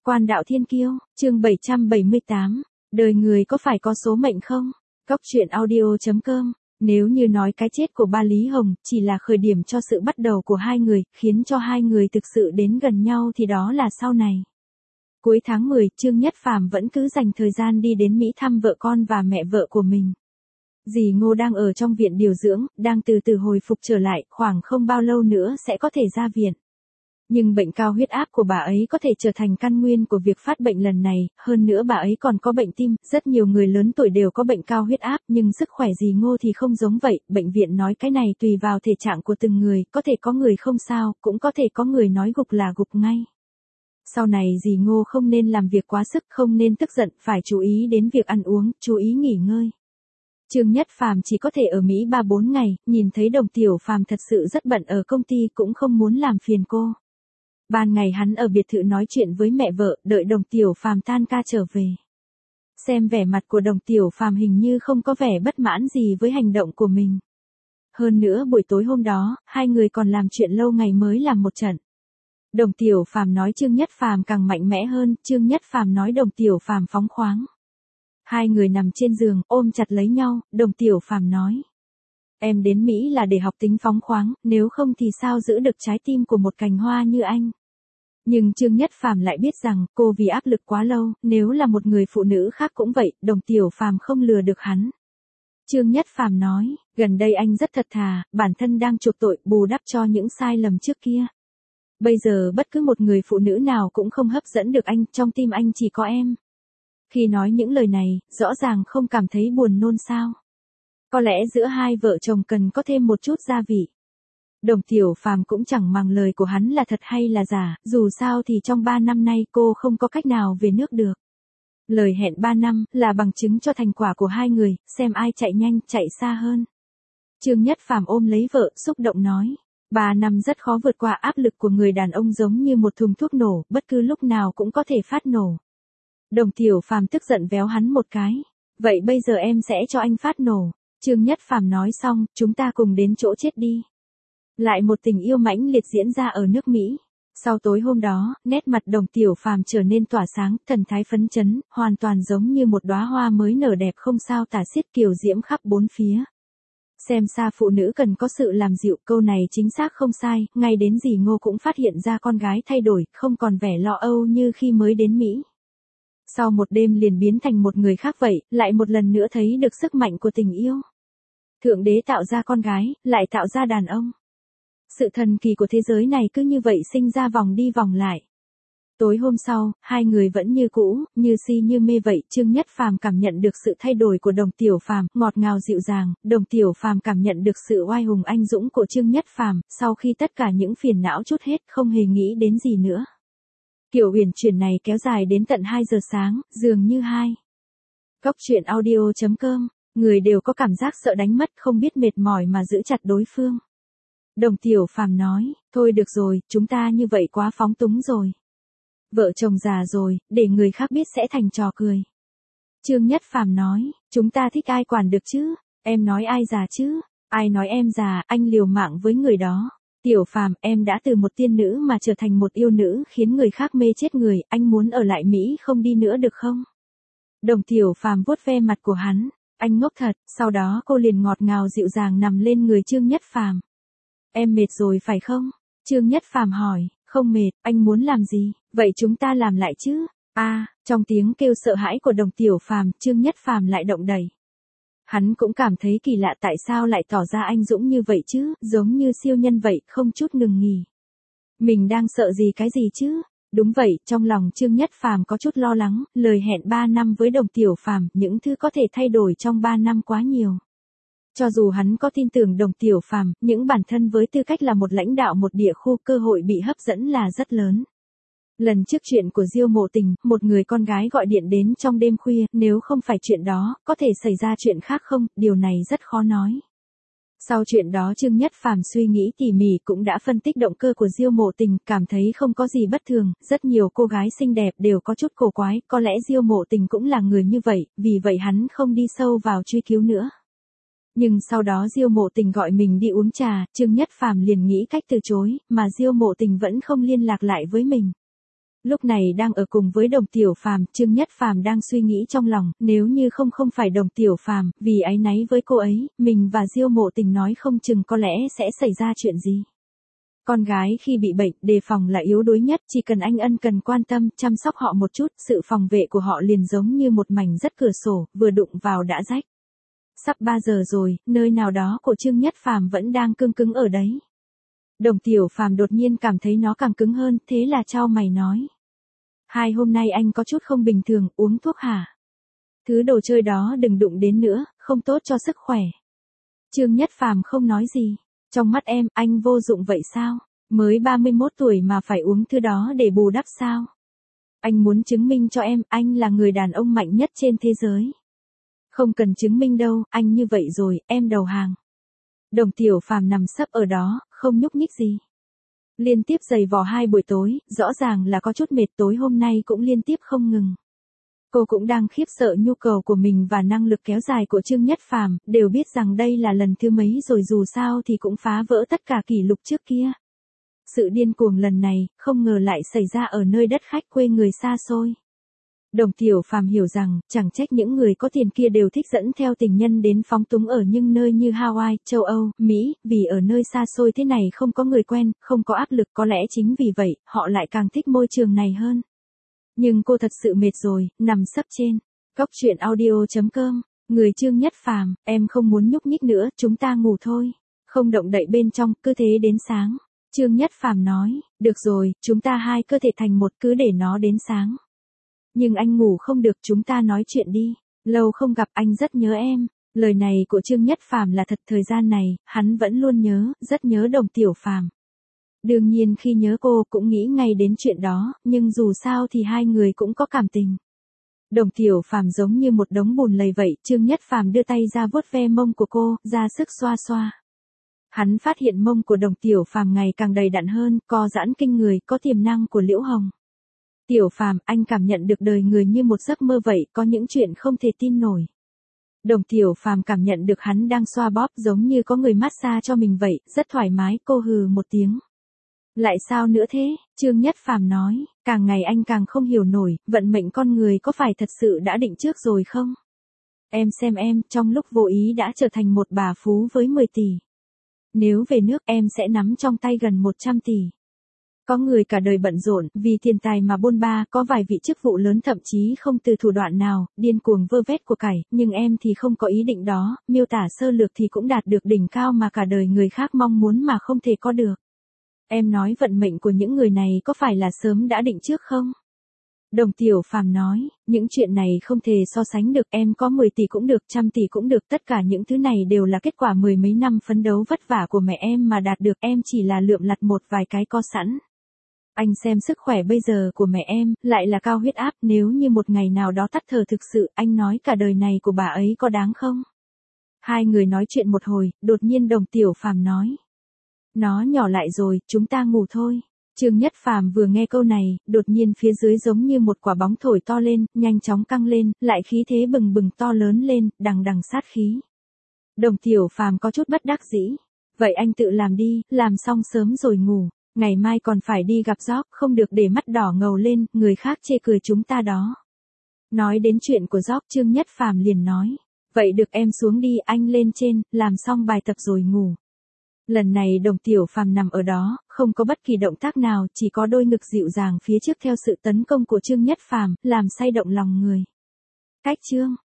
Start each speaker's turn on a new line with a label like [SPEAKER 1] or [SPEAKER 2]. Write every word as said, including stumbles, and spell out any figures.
[SPEAKER 1] Quan đạo thiên kiêu, chương bảy trăm bảy mươi tám, đời người có phải có số mệnh không? Cóc truyện audio chấm com. Nếu như nói cái chết của ba Lý Hồng chỉ là khởi điểm cho sự bắt đầu của hai người, khiến cho hai người thực sự đến gần nhau thì đó là sau này. Cuối tháng mười, Trương Nhất Phàm vẫn cứ dành thời gian đi đến Mỹ thăm vợ con và mẹ vợ của mình. Dì Ngô đang ở trong viện điều dưỡng, đang từ từ hồi phục trở lại, khoảng không bao lâu nữa sẽ có thể ra viện. Nhưng bệnh cao huyết áp của bà ấy có thể trở thành căn nguyên của việc phát bệnh lần này, hơn nữa bà ấy còn có bệnh tim, rất nhiều người lớn tuổi đều có bệnh cao huyết áp, nhưng sức khỏe dì Ngô thì không giống vậy, bệnh viện nói cái này tùy vào thể trạng của từng người, có thể có người không sao, cũng có thể có người nói gục là gục ngay. Sau này dì Ngô không nên làm việc quá sức, không nên tức giận, phải chú ý đến việc ăn uống, chú ý nghỉ ngơi. Trương Nhất Phàm chỉ có thể ở Mỹ ba bốn ngày, nhìn thấy Đồng Tiểu Phàm thật sự rất bận ở công ty cũng không muốn làm phiền cô. Ban ngày hắn ở biệt thự nói chuyện với mẹ vợ, đợi Đồng Tiểu Phàm tan ca trở về. Xem vẻ mặt của Đồng Tiểu Phàm hình như không có vẻ bất mãn gì với hành động của mình. Hơn nữa buổi tối hôm đó, hai người còn làm chuyện lâu ngày mới làm một trận. Đồng Tiểu Phàm nói Trương Nhất Phàm càng mạnh mẽ hơn, Trương Nhất Phàm nói Đồng Tiểu Phàm phóng khoáng. Hai người nằm trên giường, ôm chặt lấy nhau, Đồng Tiểu Phàm nói. Em đến Mỹ là để học tính phóng khoáng, nếu không thì sao giữ được trái tim của một cành hoa như anh. Nhưng Trương Nhất Phàm lại biết rằng, cô vì áp lực quá lâu, nếu là một người phụ nữ khác cũng vậy, Đồng Tiểu Phàm không lừa được hắn. Trương Nhất Phàm nói, gần đây anh rất thật thà, bản thân đang chuộc tội, bù đắp cho những sai lầm trước kia. Bây giờ bất cứ một người phụ nữ nào cũng không hấp dẫn được anh, trong tim anh chỉ có em. Khi nói những lời này, rõ ràng không cảm thấy buồn nôn sao. Có lẽ giữa hai vợ chồng cần có thêm một chút gia vị. Đồng Tiểu Phàm cũng chẳng màng lời của hắn là thật hay là giả, dù sao thì trong ba năm nay cô không có cách nào về nước được. Lời hẹn ba năm là bằng chứng cho thành quả của hai người, xem ai chạy nhanh, chạy xa hơn. Trương Nhất Phàm ôm lấy vợ, xúc động nói. Ba năm rất khó vượt qua, áp lực của người đàn ông giống như một thùng thuốc nổ, bất cứ lúc nào cũng có thể phát nổ. Đồng Tiểu Phàm tức giận véo hắn một cái. Vậy bây giờ em sẽ cho anh phát nổ. Trương Nhất Phàm nói xong, chúng ta cùng đến chỗ chết đi. Lại một tình yêu mãnh liệt diễn ra ở nước Mỹ. Sau tối hôm đó, nét mặt Đồng Tiểu Phàm trở nên tỏa sáng, thần thái phấn chấn, hoàn toàn giống như một đóa hoa mới nở đẹp không sao tả xiết, kiều diễm khắp bốn phía. Xem xa phụ nữ cần có sự làm dịu, câu này chính xác không sai, ngay đến dì Ngô cũng phát hiện ra con gái thay đổi, không còn vẻ lo âu như khi mới đến Mỹ. Sau một đêm liền biến thành một người khác vậy, lại một lần nữa thấy được sức mạnh của tình yêu. Thượng đế tạo ra con gái, lại tạo ra đàn ông. Sự thần kỳ của thế giới này cứ như vậy sinh ra vòng đi vòng lại. Tối hôm sau, hai người vẫn như cũ, như si như mê vậy, Trương Nhất Phàm cảm nhận được sự thay đổi của Đồng Tiểu Phàm, ngọt ngào dịu dàng, Đồng Tiểu Phàm cảm nhận được sự oai hùng anh dũng của Trương Nhất Phàm, sau khi tất cả những phiền não trút hết, không hề nghĩ đến gì nữa. Kiểu huyền chuyển này kéo dài đến tận hai giờ sáng, dường như hai. Cóc truyện audio chấm com, người đều có cảm giác sợ đánh mất, không biết mệt mỏi mà giữ chặt đối phương. Đồng Tiểu Phàm nói, thôi được rồi, chúng ta như vậy quá phóng túng rồi. Vợ chồng già rồi, để người khác biết sẽ thành trò cười. Trương Nhất Phàm nói, chúng ta thích ai quản được chứ, em nói ai già chứ, ai nói em già, anh liều mạng với người đó. Tiểu Phàm, em đã từ một tiên nữ mà trở thành một yêu nữ khiến người khác mê chết người, anh muốn ở lại Mỹ không đi nữa được không? Đồng Tiểu Phàm vuốt ve mặt của hắn, anh ngốc thật, sau đó cô liền ngọt ngào dịu dàng nằm lên người Trương Nhất Phàm. Em mệt rồi phải không? Trương Nhất Phàm hỏi, không mệt, anh muốn làm gì? Vậy chúng ta làm lại chứ? A, à, trong tiếng kêu sợ hãi của Đồng Tiểu Phàm, Trương Nhất Phàm lại động đậy. Hắn cũng cảm thấy kỳ lạ tại sao lại tỏ ra anh dũng như vậy chứ, giống như siêu nhân vậy, không chút ngừng nghỉ. Mình đang sợ gì cái gì chứ? Đúng vậy, trong lòng Trương Nhất Phàm có chút lo lắng, lời hẹn ba năm với Đồng Tiểu Phàm, những thứ có thể thay đổi trong ba năm quá nhiều. Cho dù hắn có tin tưởng Đồng Tiểu Phàm, những bản thân với tư cách là một lãnh đạo một địa khu, cơ hội bị hấp dẫn là rất lớn. Lần trước chuyện của Diêu Mộ Tình, một người con gái gọi điện đến trong đêm khuya, nếu không phải chuyện đó, có thể xảy ra chuyện khác không, điều này rất khó nói. Sau chuyện đó Trương Nhất Phàm suy nghĩ tỉ mỉ cũng đã phân tích động cơ của Diêu Mộ Tình, cảm thấy không có gì bất thường, rất nhiều cô gái xinh đẹp đều có chút cổ quái, có lẽ Diêu Mộ Tình cũng là người như vậy, vì vậy hắn không đi sâu vào truy cứu nữa. Nhưng sau đó Diêu Mộ Tình gọi mình đi uống trà, Trương Nhất Phàm liền nghĩ cách từ chối, mà Diêu Mộ Tình vẫn không liên lạc lại với mình. Lúc này đang ở cùng với Đồng Tiểu Phàm, Trương Nhất Phàm đang suy nghĩ trong lòng, nếu như không không phải Đồng Tiểu Phàm, vì áy náy với cô ấy, mình và Diêu Mộ Tình nói không chừng có lẽ sẽ xảy ra chuyện gì. Con gái khi bị bệnh, đề phòng là yếu đuối nhất, chỉ cần anh ân cần quan tâm, chăm sóc họ một chút, sự phòng vệ của họ liền giống như một mảnh rất cửa sổ, vừa đụng vào đã rách. Sắp ba giờ rồi, nơi nào đó của Trương Nhất Phàm vẫn đang cương cứng ở đấy. Đồng Tiểu Phàm đột nhiên cảm thấy nó càng cứng hơn, thế là chau mày nói. Hai hôm nay anh có chút không bình thường, uống thuốc hả? Thứ đồ chơi đó đừng đụng đến nữa, không tốt cho sức khỏe. Trương Nhất Phàm không nói gì. Trong mắt em, anh vô dụng vậy sao? Mới ba mươi mốt tuổi mà phải uống thứ đó để bù đắp sao? Anh muốn chứng minh cho em, anh là người đàn ông mạnh nhất trên thế giới. Không cần chứng minh đâu, anh như vậy rồi, em đầu hàng. Đồng Tiểu Phàm nằm sấp ở đó, không nhúc nhích gì. Liên tiếp giày vò hai buổi tối, rõ ràng là có chút mệt, tối hôm nay cũng liên tiếp không ngừng. Cô cũng đang khiếp sợ nhu cầu của mình và năng lực kéo dài của Trương Nhất Phàm, đều biết rằng đây là lần thứ mấy rồi, dù sao thì cũng phá vỡ tất cả kỷ lục trước kia. Sự điên cuồng lần này, không ngờ lại xảy ra ở nơi đất khách quê người xa xôi. Đồng Tiểu Phàm hiểu rằng, chẳng trách những người có tiền kia đều thích dẫn theo tình nhân đến phóng túng ở những nơi như Hawaii, châu Âu, Mỹ, vì ở nơi xa xôi thế này không có người quen, không có áp lực, có lẽ chính vì vậy, họ lại càng thích môi trường này hơn. Nhưng cô thật sự mệt rồi, nằm sấp trên góc truyện audio chấm com, người Trương Nhất Phàm, em không muốn nhúc nhích nữa, chúng ta ngủ thôi. Không động đậy bên trong, cứ thế đến sáng. Trương Nhất Phàm nói, được rồi, chúng ta hai cơ thể thành một, cứ để nó đến sáng. Nhưng anh ngủ không được, chúng ta nói chuyện đi. Lâu không gặp, anh rất nhớ em. Lời này của Trương Nhất Phàm là thật, thời gian này, hắn vẫn luôn nhớ, rất nhớ Đồng Tiểu Phàm. Đương nhiên khi nhớ cô cũng nghĩ ngay đến chuyện đó, nhưng dù sao thì hai người cũng có cảm tình. Đồng Tiểu Phàm giống như một đống bùn lầy vậy, Trương Nhất Phàm đưa tay ra vuốt ve mông của cô, ra sức xoa xoa. Hắn phát hiện mông của Đồng Tiểu Phàm ngày càng đầy đặn hơn, co giãn kinh người, có tiềm năng của Liễu Hồng. Tiểu Phàm, anh cảm nhận được đời người như một giấc mơ vậy, có những chuyện không thể tin nổi. Đồng Tiểu Phàm cảm nhận được hắn đang xoa bóp giống như có người massage cho mình vậy, rất thoải mái, cô hừ một tiếng. Lại sao nữa thế? Trương Nhất Phàm nói, càng ngày anh càng không hiểu nổi, vận mệnh con người có phải thật sự đã định trước rồi không? Em xem em, trong lúc vô ý đã trở thành một bà phú với mười tỷ. Nếu về nước em sẽ nắm trong tay gần một trăm tỷ. Có người cả đời bận rộn, vì tiền tài mà bôn ba, có vài vị chức vụ lớn thậm chí không từ thủ đoạn nào, điên cuồng vơ vét của cải, nhưng em thì không có ý định đó, miêu tả sơ lược thì cũng đạt được đỉnh cao mà cả đời người khác mong muốn mà không thể có được. Em nói vận mệnh của những người này có phải là sớm đã định trước không? Đồng Tiểu Phàm nói, những chuyện này không thể so sánh được, em có mười tỷ cũng được, trăm tỷ cũng được, tất cả những thứ này đều là kết quả mười mấy năm phấn đấu vất vả của mẹ em mà đạt được, em chỉ là lượm lặt một vài cái có sẵn. Anh xem sức khỏe bây giờ của mẹ em, lại là cao huyết áp, nếu như một ngày nào đó tắt thở thực sự, anh nói cả đời này của bà ấy có đáng không? Hai người nói chuyện một hồi, đột nhiên Đồng Tiểu Phàm nói. Nó nhỏ lại rồi, chúng ta ngủ thôi. Trương Nhất Phàm vừa nghe câu này, đột nhiên phía dưới giống như một quả bóng thổi to lên, nhanh chóng căng lên, lại khí thế bừng bừng to lớn lên, đằng đằng sát khí. Đồng Tiểu Phàm có chút bất đắc dĩ. Vậy anh tự làm đi, làm xong sớm rồi ngủ. Ngày mai còn phải đi gặp Job, không được để mắt đỏ ngầu lên, người khác chê cười chúng ta đó. Nói đến chuyện của Job, Trương Nhất Phàm liền nói. Vậy được, em xuống đi, anh lên trên, làm xong bài tập rồi ngủ. Lần này Đồng Tiểu Phàm nằm ở đó, không có bất kỳ động tác nào, chỉ có đôi ngực dịu dàng phía trước theo sự tấn công của Trương Nhất Phàm, làm say động lòng người. Cách chương